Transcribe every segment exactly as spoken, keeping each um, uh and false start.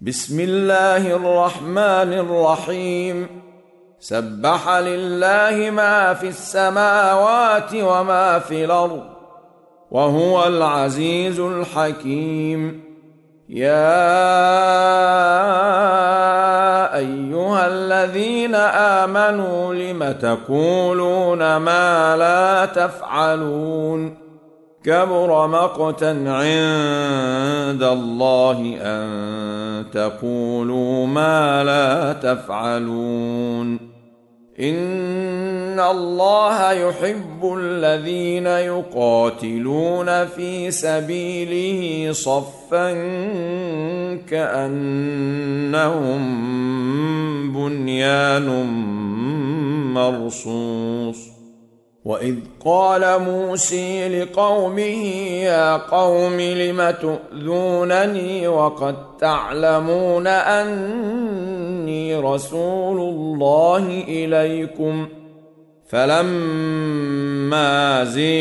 بسم الله الرحمن الرحيم. سبح لله ما في السماوات وما في الأرض وهو العزيز الحكيم. يا أيها الذين آمنوا لم تقولون ما لا تفعلون؟ كبر مقتا عند الله أن تقولوا ما لا تفعلون. إن الله يحب الذين يقاتلون في سبيله صفا كأنهم بنيان مرصوص. وإذ قال موسى لقومه يا قوم لم تؤذونني وقد تعلمون أني رسول الله إليكم فلما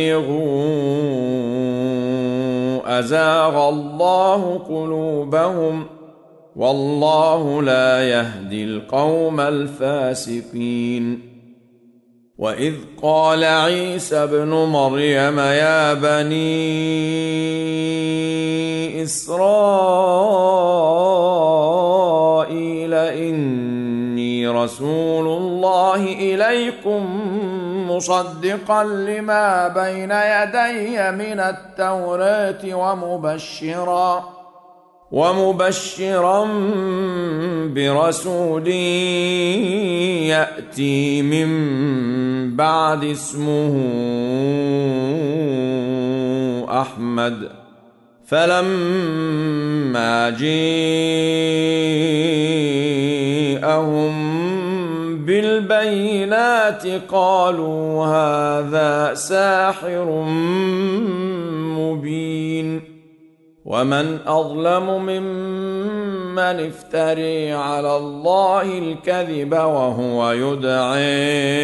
زيغوا أزاغ الله قلوبهم والله لا يهدي القوم الفاسقين. وإذ قال عيسى ابن مريم يا بني إسرائيل إني رسول الله إليكم مصدقا لما بين يدي من التوراة ومبشرا ومبشرا برسول يأتي من بعد اسمه أحمد. فلما جاءهم بالبينات قالوا هذا ساحر مبين. ومن أظلم ممن افتري على الله الكذب وهو يدعي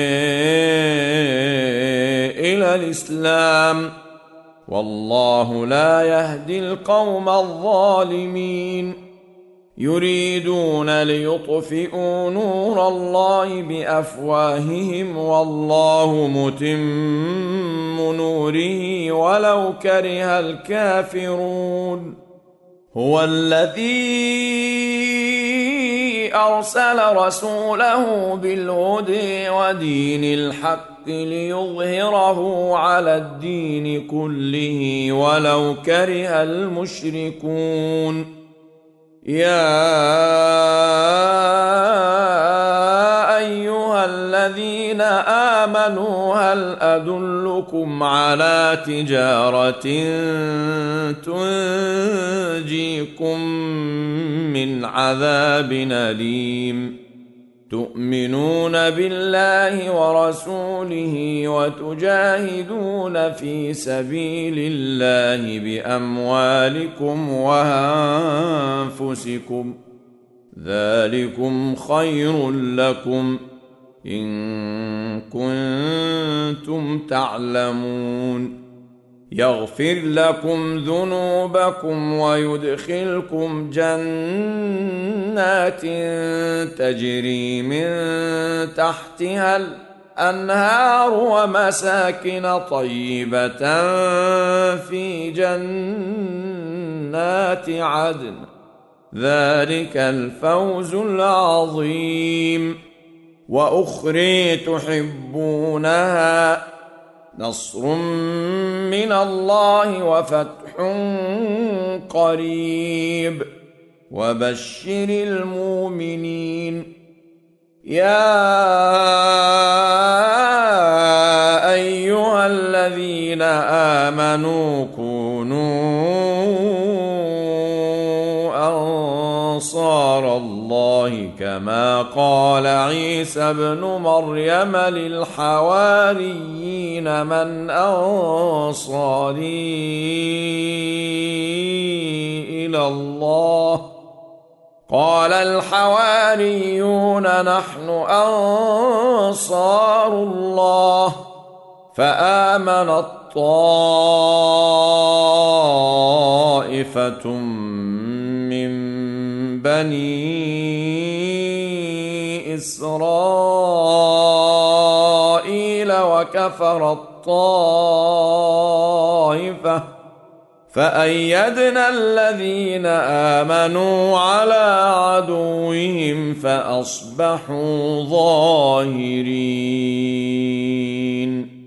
إلى الإسلام والله لا يهدي القوم الظالمين. يريدون ليطفئوا نور الله بأفواههم والله متم نوره ولو كره الكافرون. هو الذي أرسل رسوله بالهدى ودين الحق ليظهره على الدين كله ولو كره المشركون. يا أيها الذين آمنوا هل أدلكم على تجارة تنجيكم من عذاب أليم؟ تؤمنون بالله ورسوله وتجاهدون في سبيل الله بأموالكم وأنفسكم ذلكم خير لكم إن كنتم تعلمون. يغفر لكم ذنوبكم ويدخلكم جنات تجري من تحتها الأنهار ومساكن طيبة في جنات عدن ذلك الفوز العظيم. وأخرى تحبونها نصر من الله وفتح قريب وبشر المؤمنين. يا أيها الذين آمنوا كونوا أنصار الله كما قال عيسى ابن مريم للحواريين من أنصاري إلى الله؟ قال الحواريون نحن أنصار الله. فآمنت طائفة من بني إسرائيل وكفر الطائفة فأيدنا الذين آمنوا على عدوهم فأصبحوا ظاهرين.